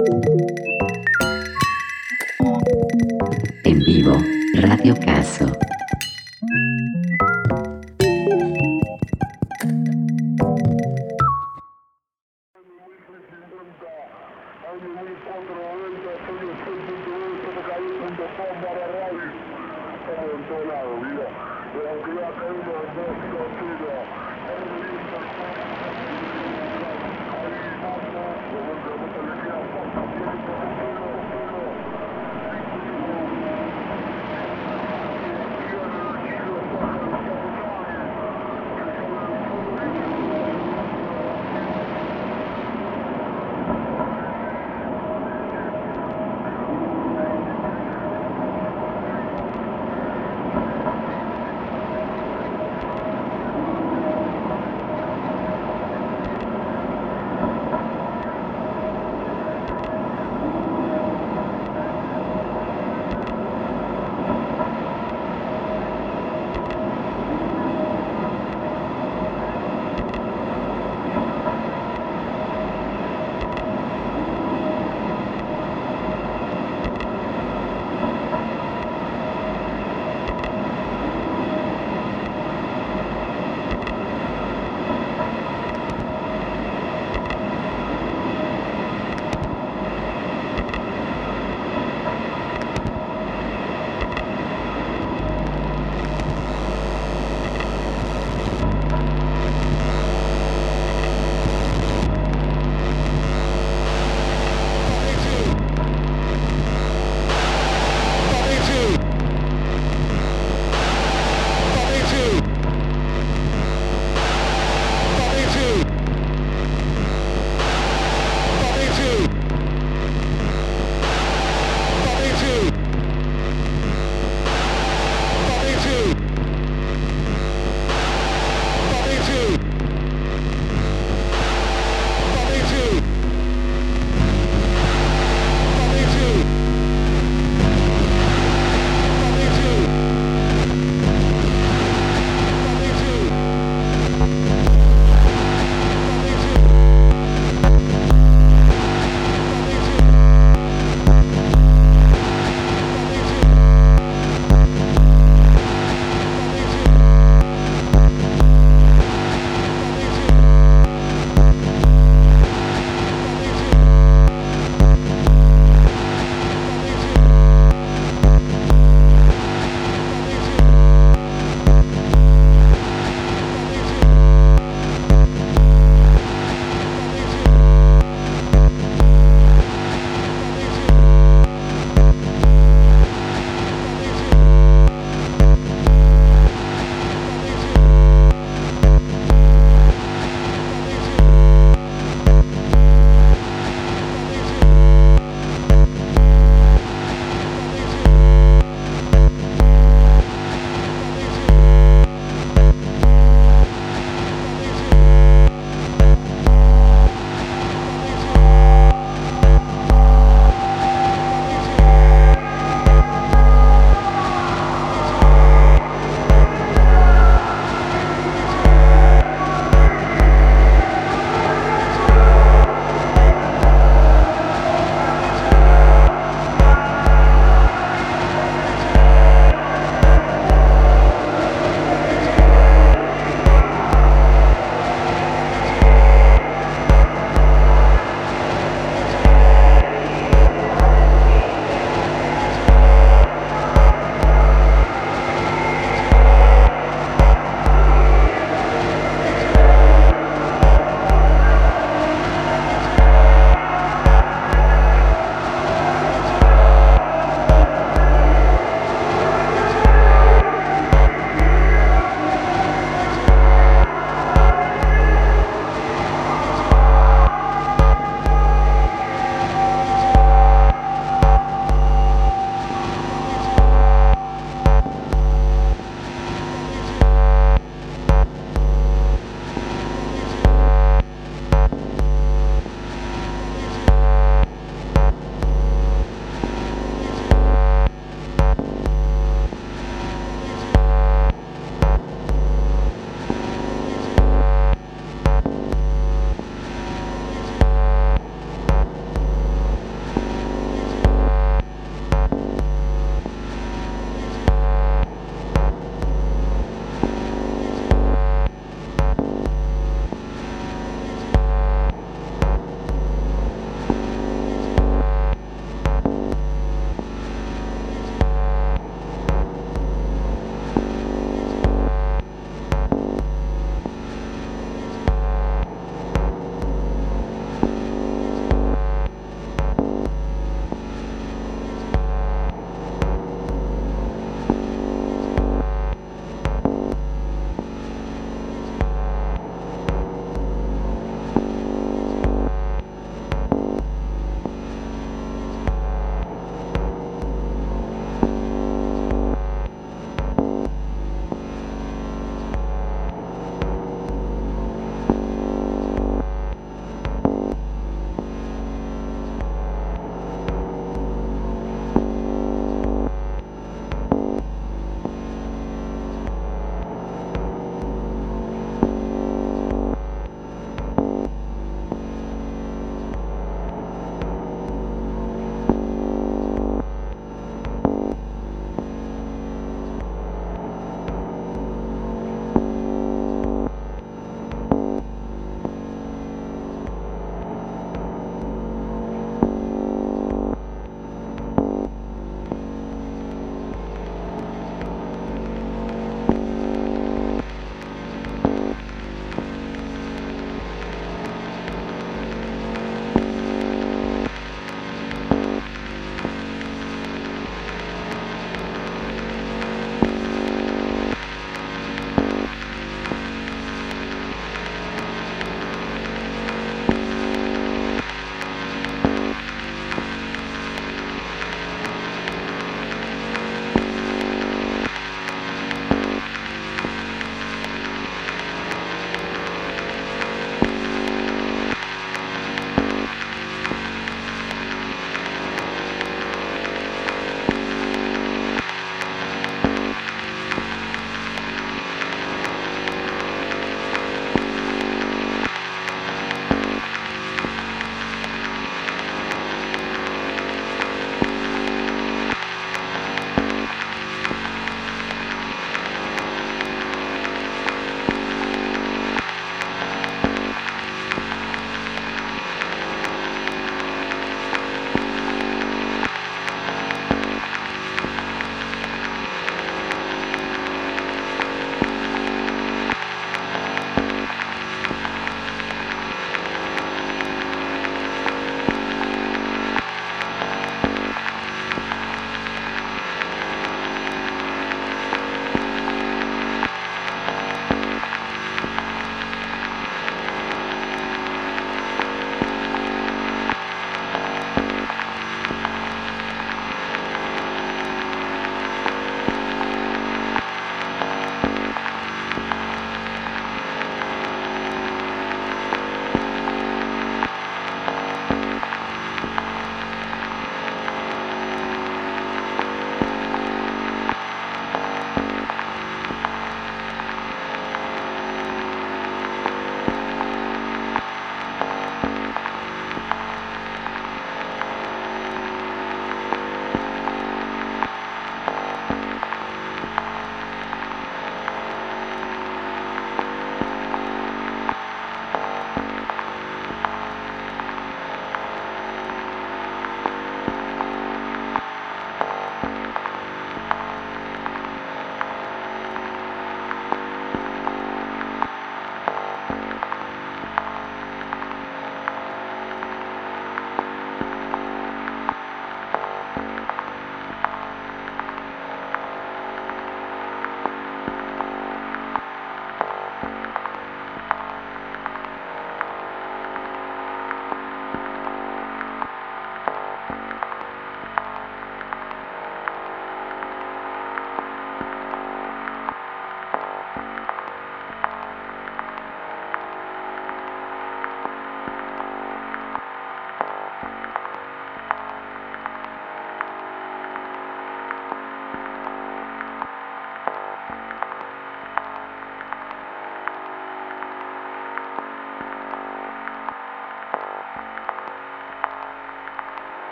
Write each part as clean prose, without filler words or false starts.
En vivo, Radio Caso.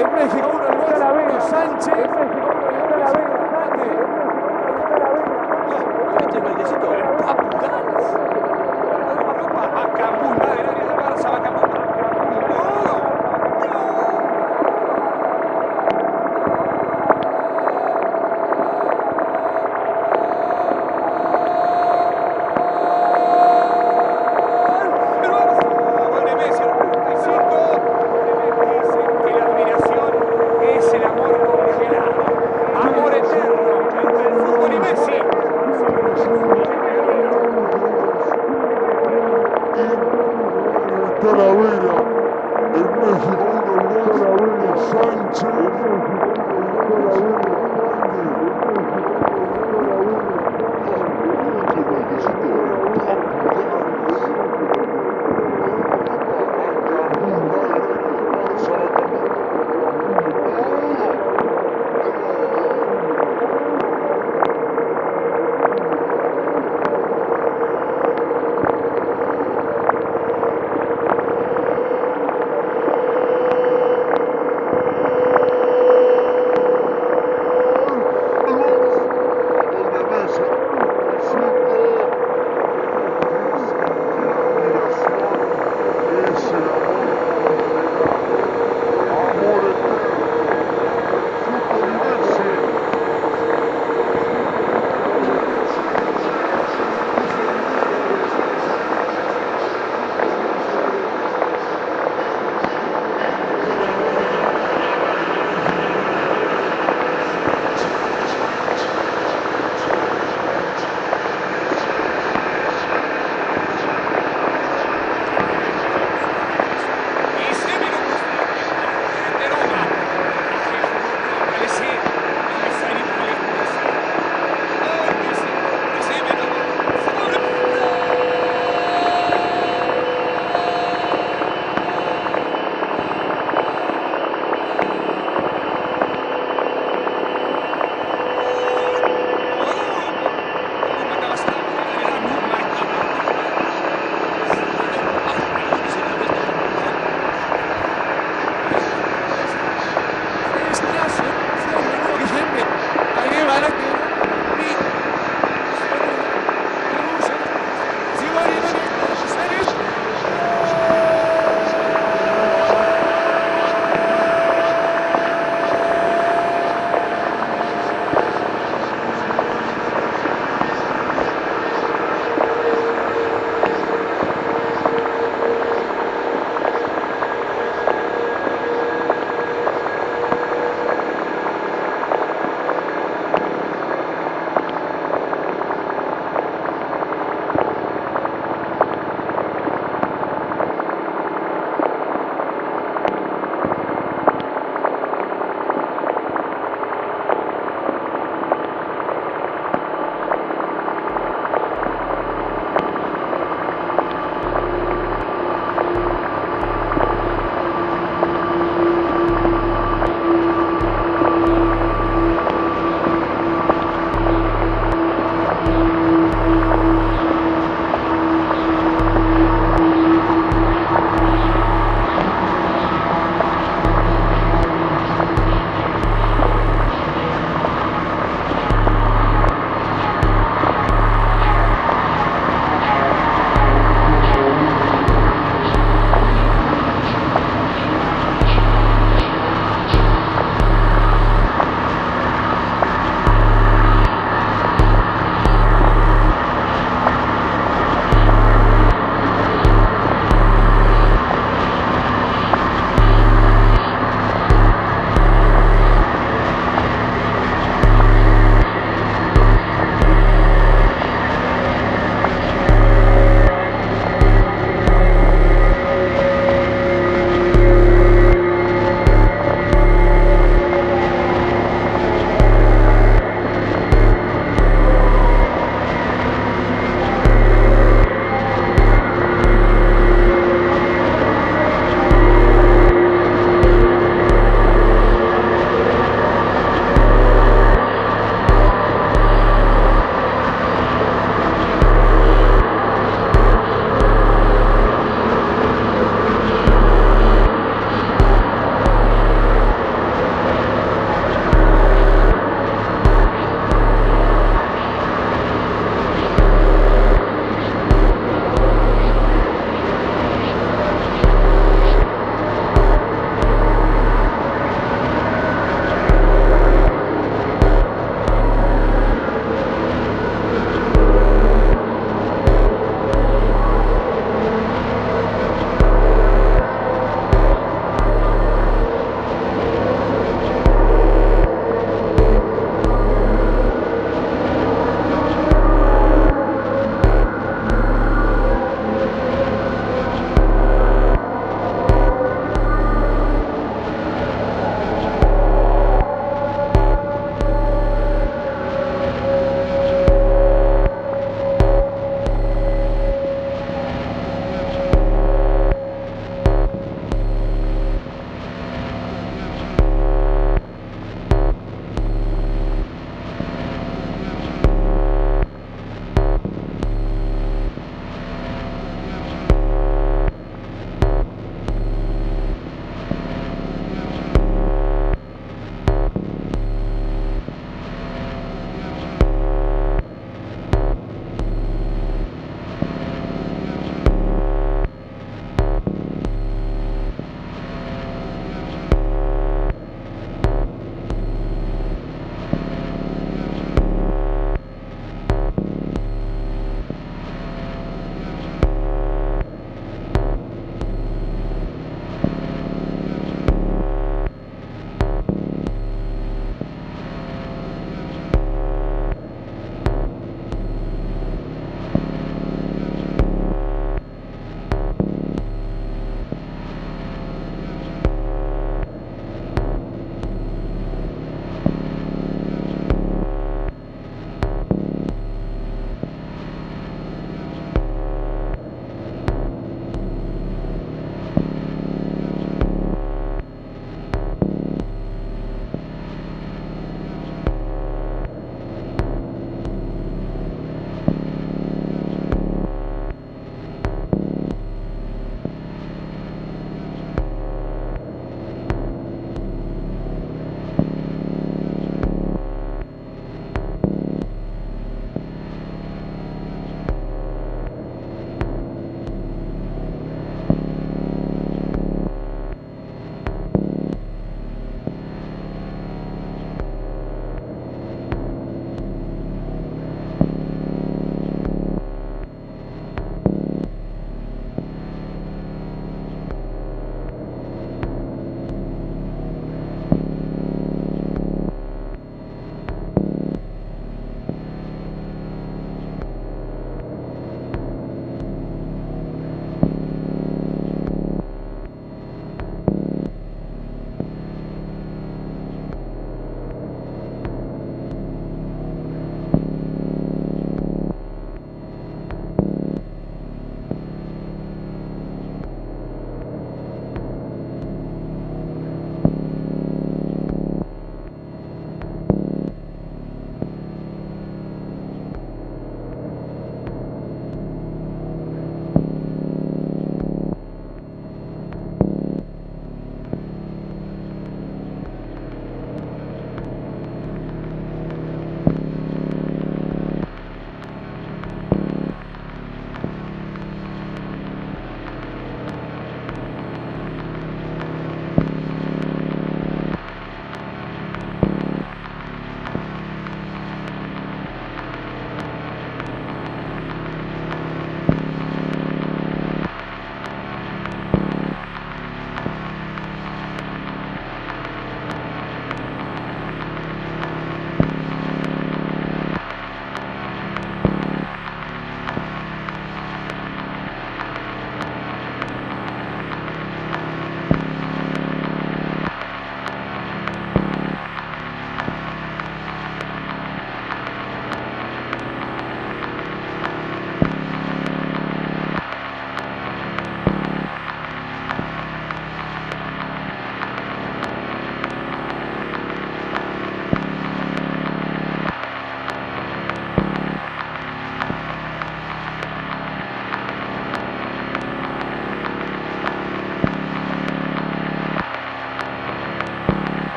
En México, uno el gol. Sánchez. Este baldecito del Papu Gans. A Cambú, va del área del Barça, va Cambú. Es el amor congelado, amor eterno entre el fútbol y Messi. Talavera, en México, el gol Sánchez.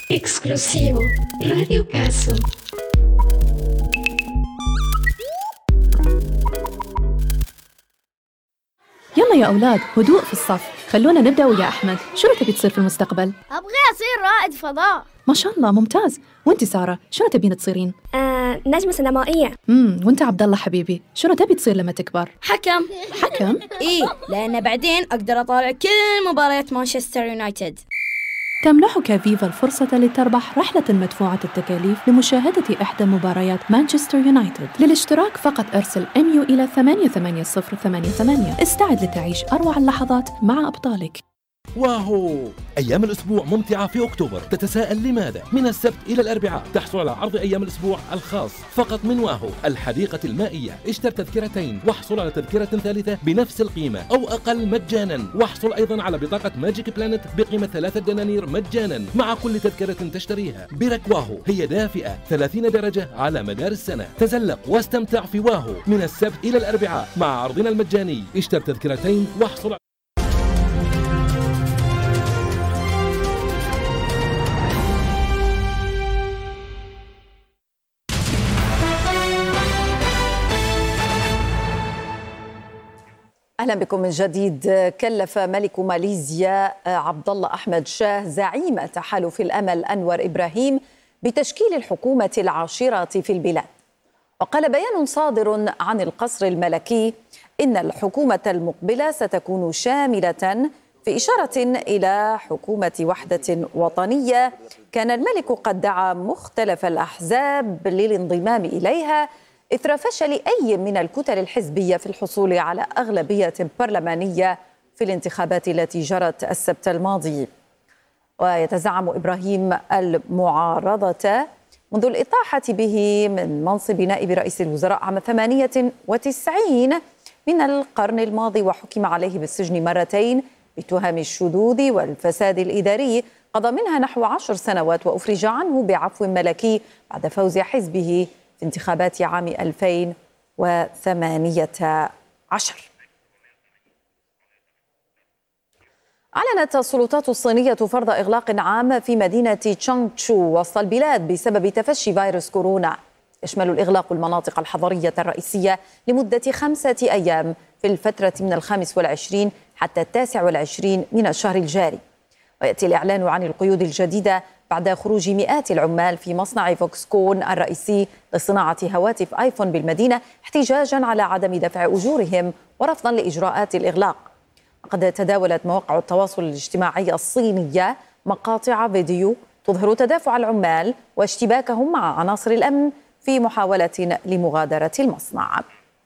Exclusivo Radio Caso. يلا يا أولاد، هدوء في الصف. خلونا نبدأ ويا أحمد. شنو تبي تصير في المستقبل؟ أبغى أصير رائد فضاء. ما شاء الله، ممتاز. وانت سارة، شنو تبين تصيرين؟ نجمة سينمائية. وانت عبد الله حبيبي، شنو تبي تصير لما تكبر؟ حكم. إيه، لأن بعدين أقدر أطالع كل مباريات مانشستر يونايتد. تمنحك فيفا الفرصة لتربح رحلة مدفوعة التكاليف لمشاهدة إحدى مباريات مانشستر يونايتد. للاشتراك فقط أرسل MU إلى 88088. استعد لتعيش أروع اللحظات مع أبطالك. واهو، أيام الأسبوع ممتعة في أكتوبر. تتساءل لماذا؟ من السبت إلى الأربعاء تحصل على عرض أيام الأسبوع الخاص فقط من واهو الحديقة المائية. اشتر تذكرتين واحصل على تذكرة ثالثة بنفس القيمة أو أقل مجانا، واحصل أيضا على بطاقة ماجيك بلانت بقيمة 3 دنانير مجانا مع كل تذكرة تشتريها. برك واهو هي دافئة 30 درجة على مدار السنة. تزلق واستمتع في واهو من السبت إلى الأربعاء مع عرضنا المجاني. اشتر تذكرتين واحصل. أهلا بكم من جديد. كلف ملك ماليزيا عبد الله أحمد شاه زعيم تحالف الأمل أنور إبراهيم بتشكيل الحكومة العاشرة في البلاد. وقال بيان صادر عن القصر الملكي إن الحكومة المقبلة ستكون شاملة، في إشارة إلى حكومة وحدة وطنية كان الملك قد دعا مختلف الأحزاب للانضمام إليها إثر فشل أي من الكتل الحزبية في الحصول على أغلبية برلمانية في الانتخابات التي جرت السبت الماضي. ويتزعم إبراهيم المعارضة منذ الإطاحة به من منصب نائب رئيس الوزراء عام 98 من القرن الماضي، وحكم عليه بالسجن مرتين بتهم الشذوذ والفساد الإداري، قضى منها نحو 10 سنوات وأفرج عنه بعفو ملكي بعد فوز حزبه في انتخابات عام 2018. أعلنت السلطات الصينية فرض إغلاق عام في مدينة تشانغشو وسط البلاد بسبب تفشي فيروس كورونا. يشمل الإغلاق المناطق الحضرية الرئيسية لمدة 5 أيام في الفترة من 25 حتى 29 من الشهر الجاري. ويأتي الإعلان عن القيود الجديدة بعد خروج مئات العمال في مصنع فوكسكون الرئيسي لصناعة هواتف آيفون بالمدينة احتجاجا على عدم دفع أجورهم ورفضا لإجراءات الإغلاق. قد تداولت مواقع التواصل الاجتماعي الصينية مقاطع فيديو تظهر تدافع العمال واشتباكهم مع عناصر الأمن في محاولة لمغادرة المصنع.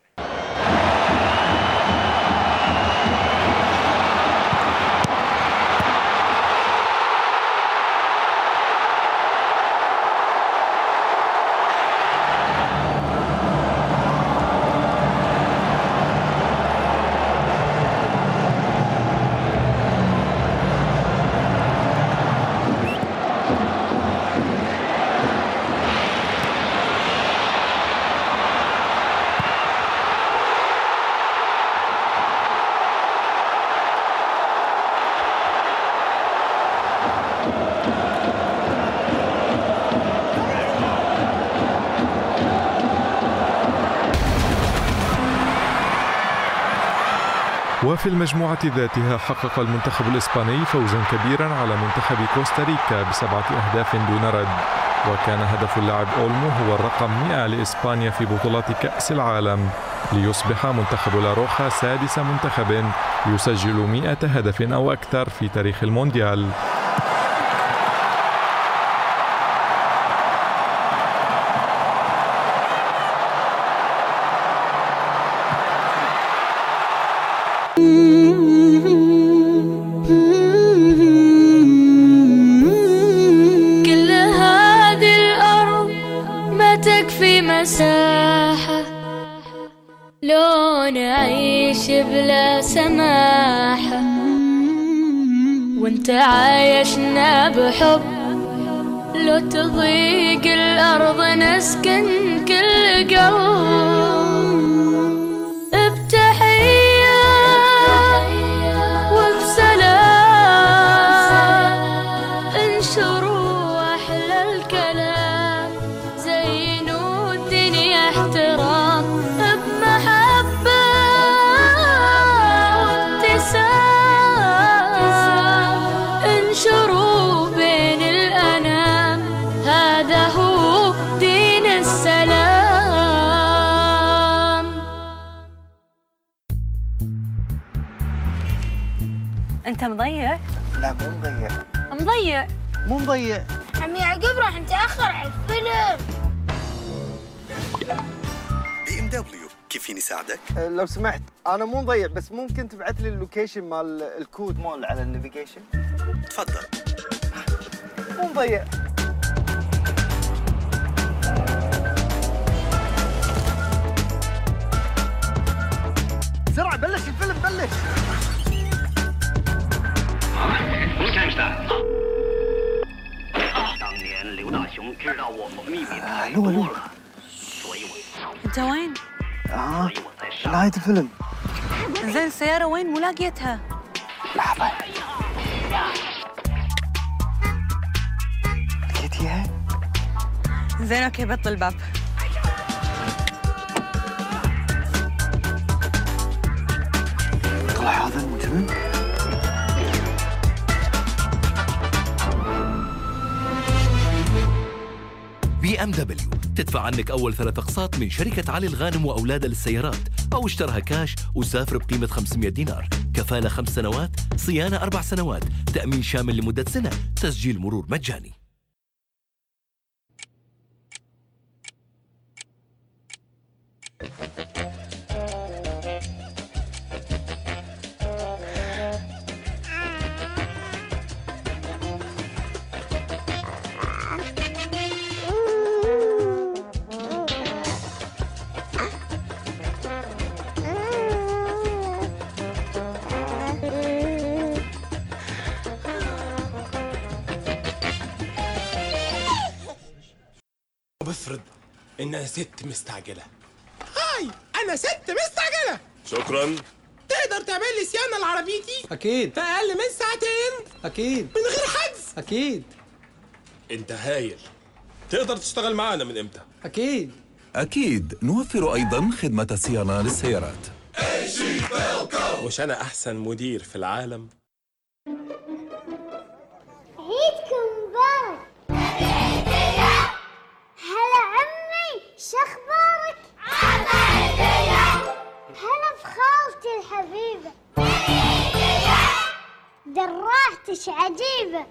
وفي المجموعة ذاتها حقق المنتخب الإسباني فوزا كبيرا على منتخب كوستاريكا ب7 أهداف دون رد، وكان هدف اللاعب أولمو هو الرقم 100 لإسبانيا في بطولات كأس العالم، ليصبح منتخب لاروخا سادس منتخب يسجل 100 هدف أو أكثر في تاريخ المونديال. كل هذه الأرض ما تكفي مساحة لو نعيش بلا سماحة، وانت عايشنا بحب لو تضيق الأرض نسكن كل قلب بتحية وبسلام انشر أنت مضيع؟ لا مو مضيع. مضيع؟ مو مضيع. عمي يعقوب راح نتأخر على الفيلم. BMW كيف فيني ساعدك؟ لو سمحت أنا مو مضيع بس ممكن تبعث لي اللوكيشن مال الكود مال على النافيجيشن؟ تفضل. مو مضيع. بسرعة بلش الفيلم بلش. الو أنت وين؟ نهاية الفيلم. زين السيارة وين؟ مو لاقيتها. لحظة. لقيتيها؟ زين أوكي بطل الباب. طلع هذا المجرم. BMW تدفع عنك أول 3 أقساط من شركة علي الغانم وأولادها للسيارات، أو اشترها كاش وسافر بقيمة 500 دينار، كفالة 5 سنوات، صيانة 4 سنوات، تأمين شامل لمدة سنة، تسجيل مرور مجاني. بفرض إنها ست مستعجلة. هاي أنا ست مستعجلة. شكرا. تقدر تعمل لي صيانة لعربيتي؟ أكيد. في أقل من ساعتين؟ أكيد. من غير حجز؟ أكيد. أنت هايل. تقدر تشتغل معانا من إمتى؟ أكيد. أكيد نوفر أيضا خدمة صيانة للسيارات. مش أنا أحسن مدير في العالم؟ عيدكم مبارك. هلا عمي شخبارك؟ هلا بخالتي الحبيبة. دراحتش عجيبة.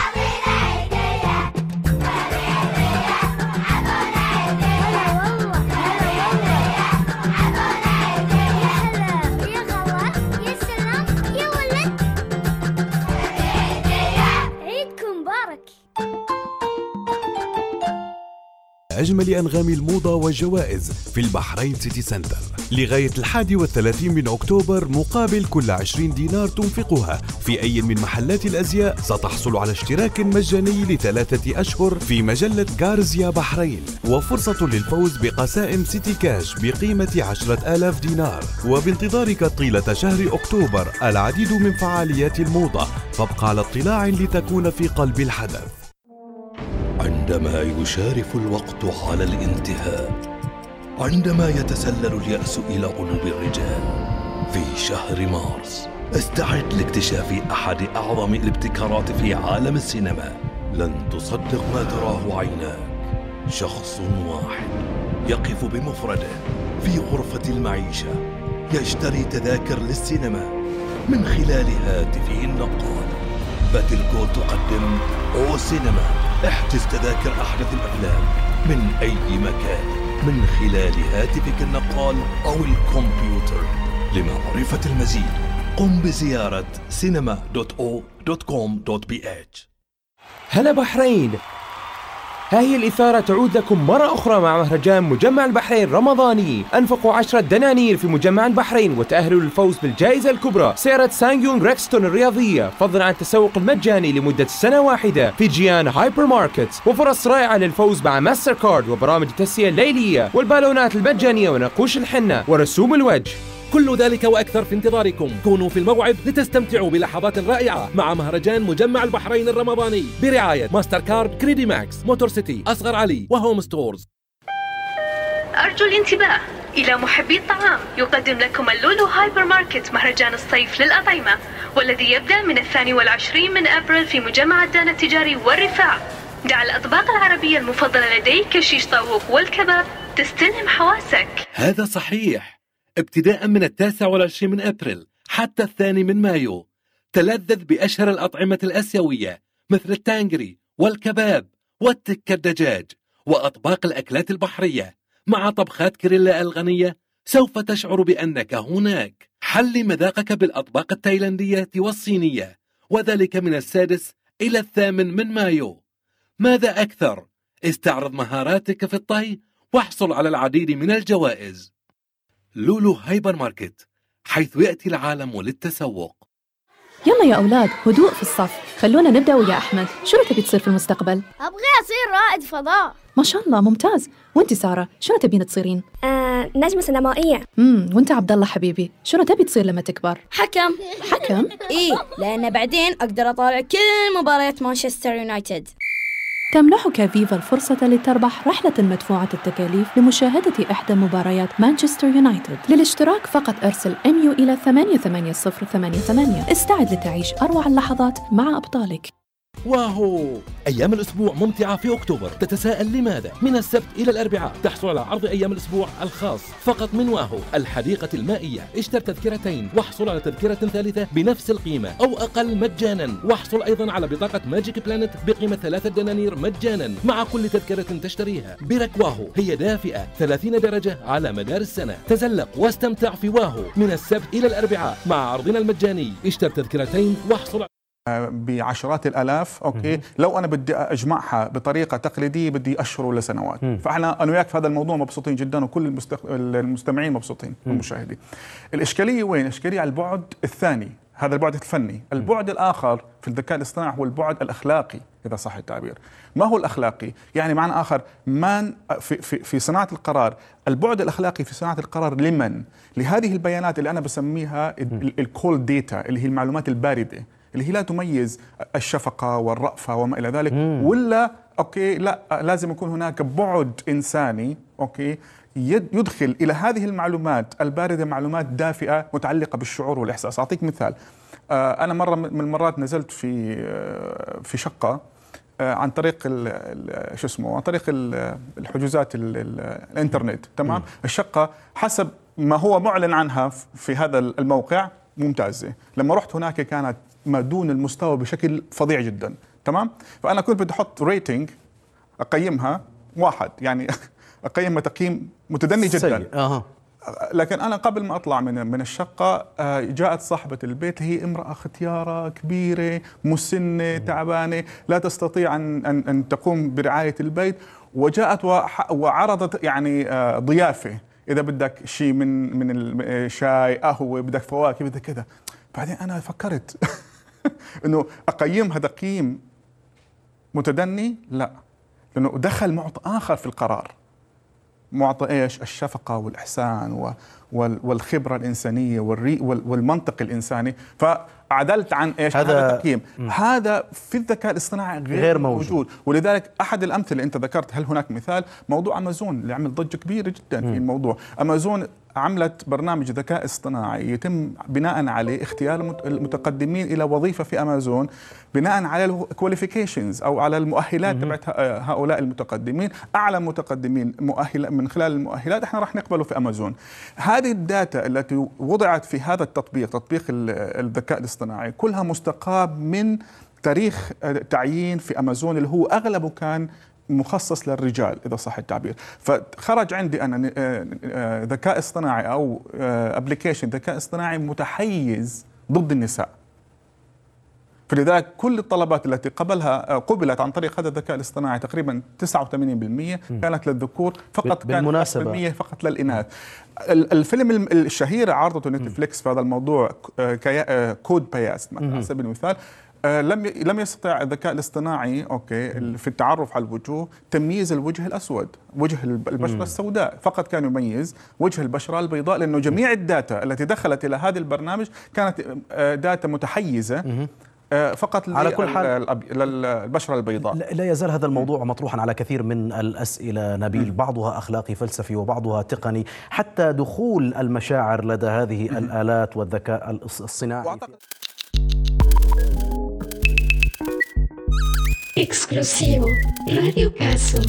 أجمل أنغام الموضة والجوائز في البحرين سيتي سنتر لغاية 31 من أكتوبر. مقابل كل 20 دينار تنفقها في أي من محلات الأزياء ستحصل على اشتراك مجاني ل3 أشهر في مجلة غارزيا بحرين، وفرصة للفوز بقسائم سيتي كاش بقيمة 10,000 دينار. وبانتظارك طيلة شهر أكتوبر العديد من فعاليات الموضة، فابقى على اطلاع لتكون في قلب الحدث. عندما يشارف الوقت على الانتهاء، عندما يتسلل اليأس إلى قلوب الرجال في شهر مارس، استعد لاكتشاف أحد أعظم الابتكارات في عالم السينما. لن تصدق ما تراه عيناك. شخص واحد يقف بمفرده في غرفة المعيشة يشتري تذاكر للسينما من خلال هاتفه النقال. باتلكو تقدم أو سينما. احجز تذاكر أحدث الأفلام من أي مكان من خلال هاتفك النقال أو الكمبيوتر. لمعرفة المزيد قم بزيارة cinema.o.com.bh. هلا بحرين، ها هي الإثارة تعود لكم مرة أخرى مع مهرجان مجمع البحرين رمضاني. أنفقوا 10 دنانير في مجمع البحرين وتأهلوا للفوز بالجائزة الكبرى، سيارة سانجيونغ ريكستون الرياضية، فضلا عن التسوق المجاني لمدة سنة واحدة في جيان هايبر ماركت، وفرص رائعة للفوز مع ماستر كارد وبرامج التسلية الليلية والبالونات المجانية ونقوش الحنة ورسوم الوجه. كل ذلك وأكثر في انتظاركم. كونوا في الموعد لتستمتعوا بلحظات رائعة مع مهرجان مجمع البحرين الرمضاني برعاية ماستر كارد، كريدي ماكس، موتور سيتي، أصغر علي وهوم ستورز. أرجو الانتباه إلى محبي الطعام. يقدم لكم اللولو هايبر ماركت مهرجان الصيف للأطعمة، والذي يبدأ من 22 من أبريل في مجمع الدان التجاري والرفاع. دع الأطباق العربية المفضلة لديك كشيش طاووق والكباب تستلهم حواسك. هذا صحيح. ابتداء من 29 من أبريل حتى 2 من مايو تلذذ بأشهر الأطعمة الآسيوية مثل التانجري والكباب والتكة الدجاج وأطباق الأكلات البحرية مع طبخات كريلا الغنية. سوف تشعر بأنك هناك. حل مذاقك بالأطباق التايلاندية والصينية، وذلك من 6 إلى 8 مايو. ماذا أكثر؟ استعرض مهاراتك في الطهي واحصل على العديد من الجوائز. لولو هايبر ماركت، حيث يأتي العالم للتسوق. يلا يا أولاد، هدوء في الصف. خلونا نبدأ ويا أحمد. شنو تبي تصير في المستقبل؟ أبغى أصير رائد فضاء. ما شاء الله، ممتاز. وانت سارة شنو تبين تصيرين؟ نجمة سينمائية. وانت عبد الله حبيبي شنو تبي تصير لما تكبر؟ حكم. حكم؟ إيه، لأن بعدين أقدر أطالع كل مباريات مانشستر يونايتد. تمنحك فيفا الفرصة لتربح رحلة مدفوعة التكاليف لمشاهدة إحدى مباريات مانشستر يونايتد. للاشتراك فقط أرسل MU إلى 88088. استعد لتعيش أروع اللحظات مع أبطالك. واهو، أيام الأسبوع ممتعة في أكتوبر. تتساءل لماذا؟ من السبت إلى الأربعاء تحصل على عرض أيام الأسبوع الخاص فقط من واهو الحديقة المائية. اشتر تذكرتين واحصل على تذكرة ثالثة بنفس القيمة أو أقل مجانا، واحصل أيضا على بطاقة ماجيك بلانت بقيمة 3 دنانير مجانا مع كل تذكرة تشتريها. برك واهو هي دافئة 30 درجة على مدار السنة. تزلق واستمتع في واهو من السبت إلى الأربعاء مع عرضنا المجاني. اشتر تذكرتين واحصل بعشرات الآلاف. أوكي، لو أنا بدي أجمعها بطريقة تقليدية بدي أشهر ولا سنوات. فإحنا أنا وياك في هذا الموضوع مبسوطين جدا، وكل المستمعين مبسوطين والمشاهدين. الإشكالية وين؟ الإشكالية على البعد الثاني، هذا البعد الفني. البعد الآخر في الذكاء الاصطناعي هو البعد الأخلاقي إذا صح التعبير. ما هو الأخلاقي؟ يعني معنى آخر، من في صناعة القرار، البعد الأخلاقي في صناعة القرار لمن؟ لهذه البيانات اللي أنا بسميها الكولد داتا، اللي هي المعلومات الباردة، اللي هي لا تميز الشفقة والرأفة وما إلى ذلك. ولا أوكي، لا، لازم يكون هناك بعد إنساني أوكي يدخل إلى هذه المعلومات الباردة معلومات دافئة متعلقة بالشعور والإحساس. أعطيك مثال. أنا مرة من المرات نزلت في شقة عن طريق شو اسمه، عن طريق الحجوزات الإنترنت. تمام. الشقة حسب ما هو معلن عنها في هذا الموقع ممتازة. لما رحت هناك كانت ما دون المستوى بشكل فظيع جدا. تمام. فأنا كنت بدي أحط ريتنج أقيمها 1، يعني أقيمها تقييم متدني جدا. لكن أنا قبل ما أطلع من الشقة جاءت صاحبة البيت، هي امرأة ختيارة كبيرة مسنة تعبانة لا تستطيع أن تقوم برعاية البيت، وجاءت وعرضت يعني ضيافة، إذا بدك شيء من الشاي، قهوة، بدك فواكه، بدك كذا. بعدين أنا فكرت إنه أقيمها تقييم متدني، لا، لأنه دخل معطى آخر في القرار. معطى إيش؟ الشفقة والإحسان والخبرة الإنسانية والمنطق الإنساني. فعدلت عن إيش؟ هذا التقييم. هذا في الذكاء الاصطناعي غير موجود. ولذلك أحد الأمثلة اللي أنت ذكرت، هل هناك مثال؟ موضوع أمازون اللي عمل ضجة كبيرة جدا في الموضوع. أمازون عملت برنامج ذكاء اصطناعي يتم بناء عليه اختيار المتقدمين إلى وظيفة في أمازون بناء على الكواليفيكيشنز أو على المؤهلات تبعت هؤلاء المتقدمين. أعلى متقدمين مؤهل من خلال المؤهلات احنا راح نقبله في أمازون. هذه الداتا التي وضعت في هذا تطبيق الذكاء الاصطناعي كلها مستقاة من تاريخ تعيين في أمازون اللي هو أغلبه كان مخصص للرجال إذا صح التعبير. فخرج عندي أنا ذكاء اصطناعي أو أبليكيشن ذكاء اصطناعي متحيز ضد النساء. فلذلك كل الطلبات التي قبلت عن طريق هذا الذكاء الاصطناعي تقريبا 89% كانت للذكور فقط، بالمناسبة كانت فقط للإناث. الفيلم الشهير عرضته نتفليكس في هذا الموضوع كود باياس على سبيل المثال، لم يستطع الذكاء الاصطناعي في التعرف على الوجوه تمييز الوجه الأسود، وجه البشرة السوداء، فقط كان يميز وجه البشرة البيضاء، لأنه جميع الداتا التي دخلت إلى هذه البرنامج كانت داتا متحيزة فقط على كل حال للبشرة البيضاء. لا يزال هذا الموضوع مطروحا على كثير من الأسئلة نبيل، بعضها أخلاقي فلسفي وبعضها تقني، حتى دخول المشاعر لدى هذه الآلات والذكاء الصناعي. Exclusivo Radio Caso.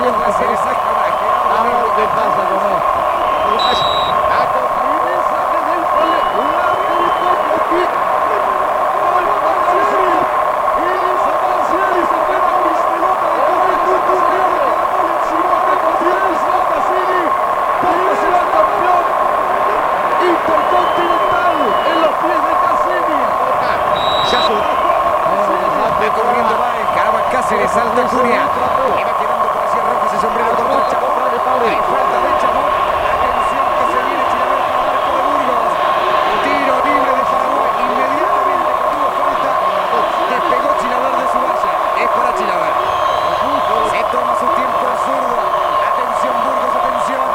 siempre se le saca una gira. A ver qué pasa con él. A cumplir mensaje del cole. Una pelota aquí. Gol para Brasil. Y dice Brasil y se queda con mis pelotas de juventud. Puede ser el campeón intercontinental en los pies de Cassini. Va corriendo Baez, caramba, casi le salta Cunha. Y va quedando por allí rojo ese sombrero contra el Chamón. Hay falta de Chamón. Atención que se viene Chilaver para el arco de Burgos. Tiro libre de Paraguay. Inmediatamente que tuvo falta, despegó Chilaver de su valla. Es para Chilaver. Se toma su tiempo el zurdo. Atención Burgos, atención.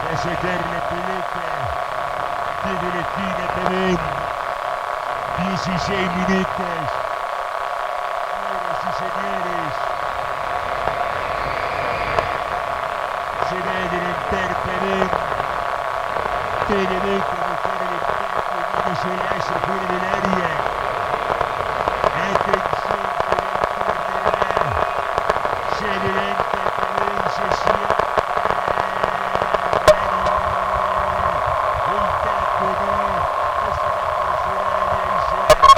a sacar la pelota desde la esquina Pavón. 16 minutos. Señoras y señores, se va a adelantar Pavón. Todo Boca a buscar el empate. Vamos a Lazo fuera del área. Atención, se adelanta Pavón, se cierra. El taco no. Pasa la tercera área y se va.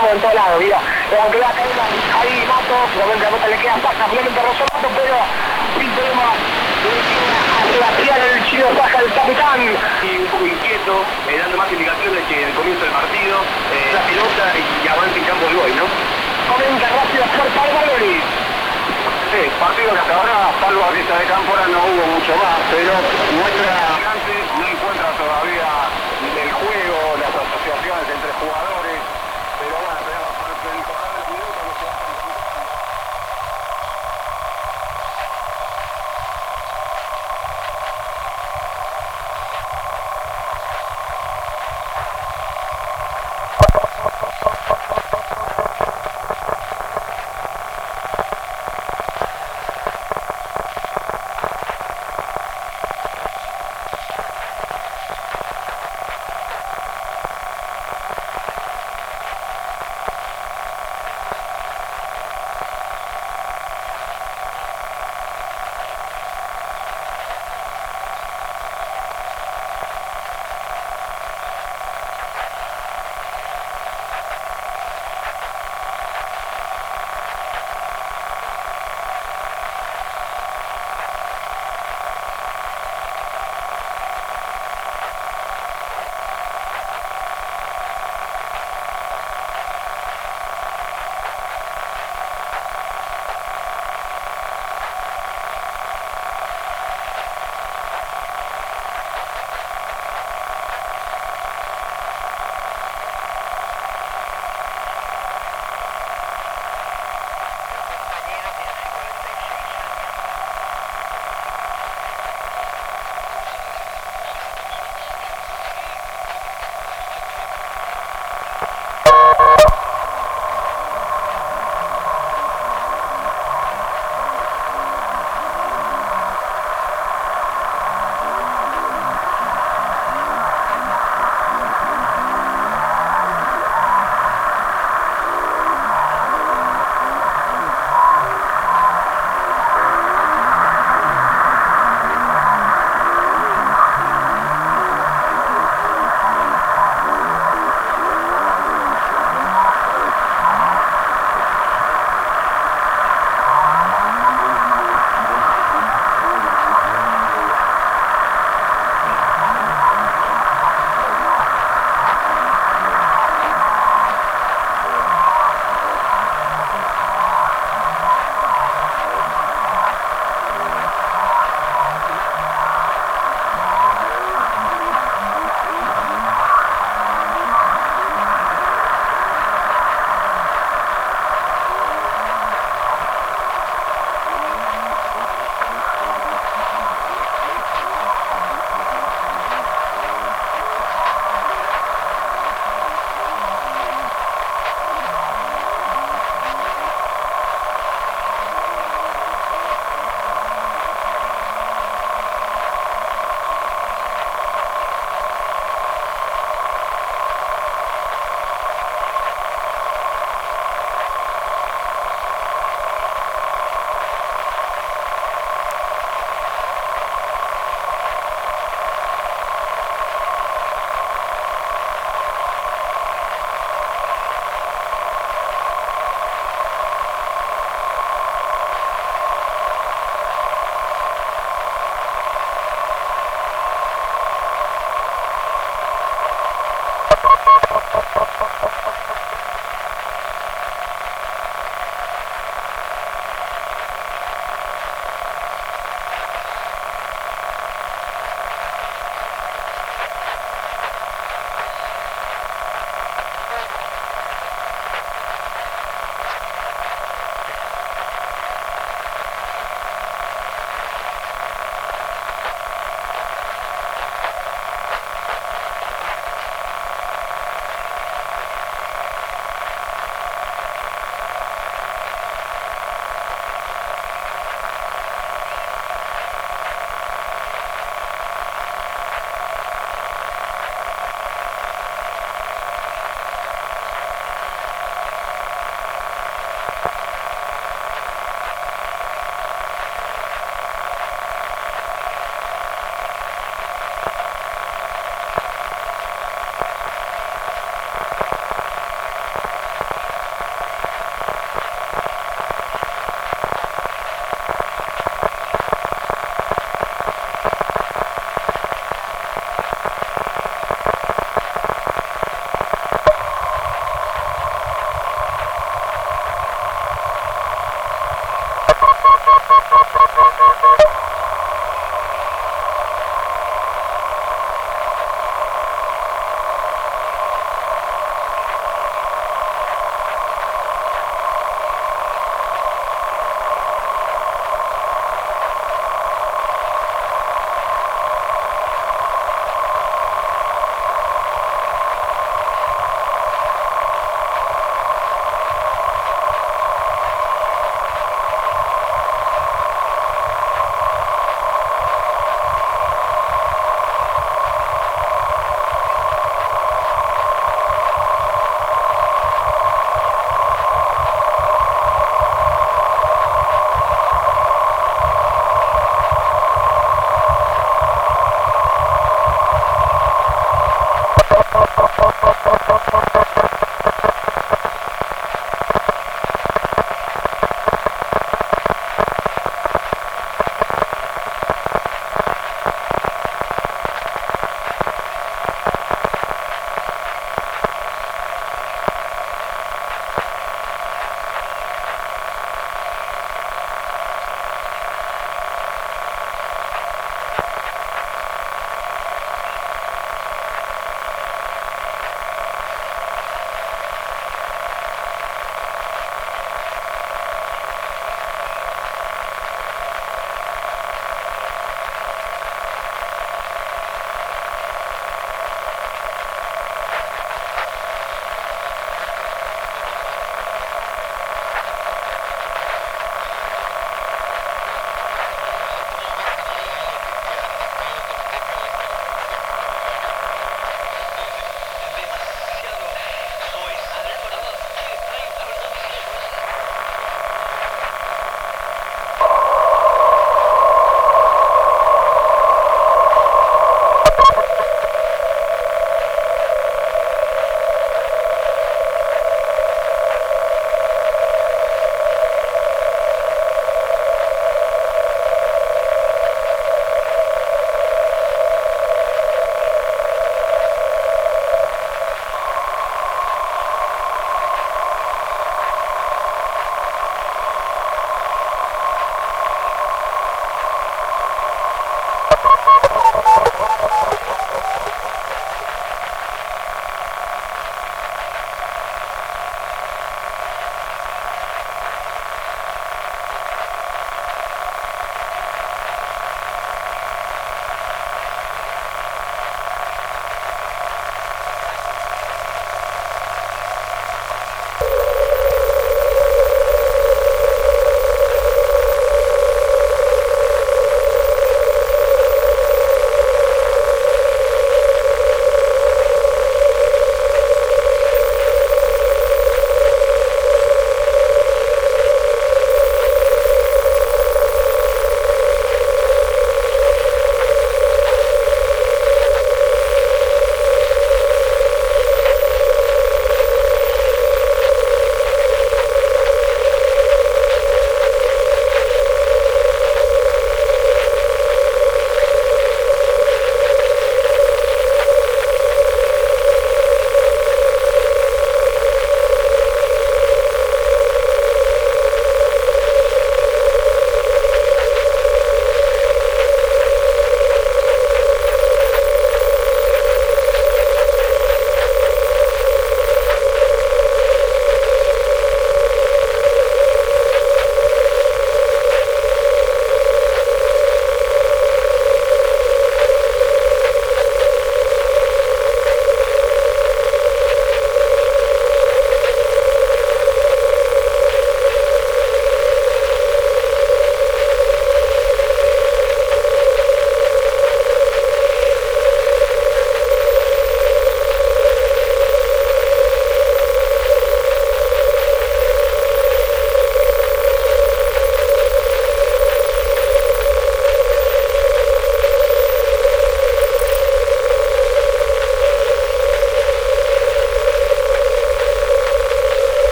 estamos en todos lados, mira. Aunque vea que hay Matos, obviamente le queda Saja, finalmente rozó Matos, pero sin problema. Sebastián, el chino Saja, el capitán. Y un poco inquieto, dando más indicaciones que en el comienzo del partido. La pelota y avance en campo del gol, ¿no? Comenta rápido fuerza de Valori. Sí, partido que hasta ahora, salvo a vista de Cámpora, no hubo mucho más, pero muestra gigante, no encuentra todavía el juego, las asociaciones entre jugadores, pero bueno, tenemos el correr del minuto, no se va a...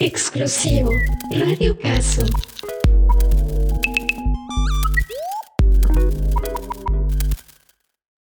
Esclusivo Radio Caso.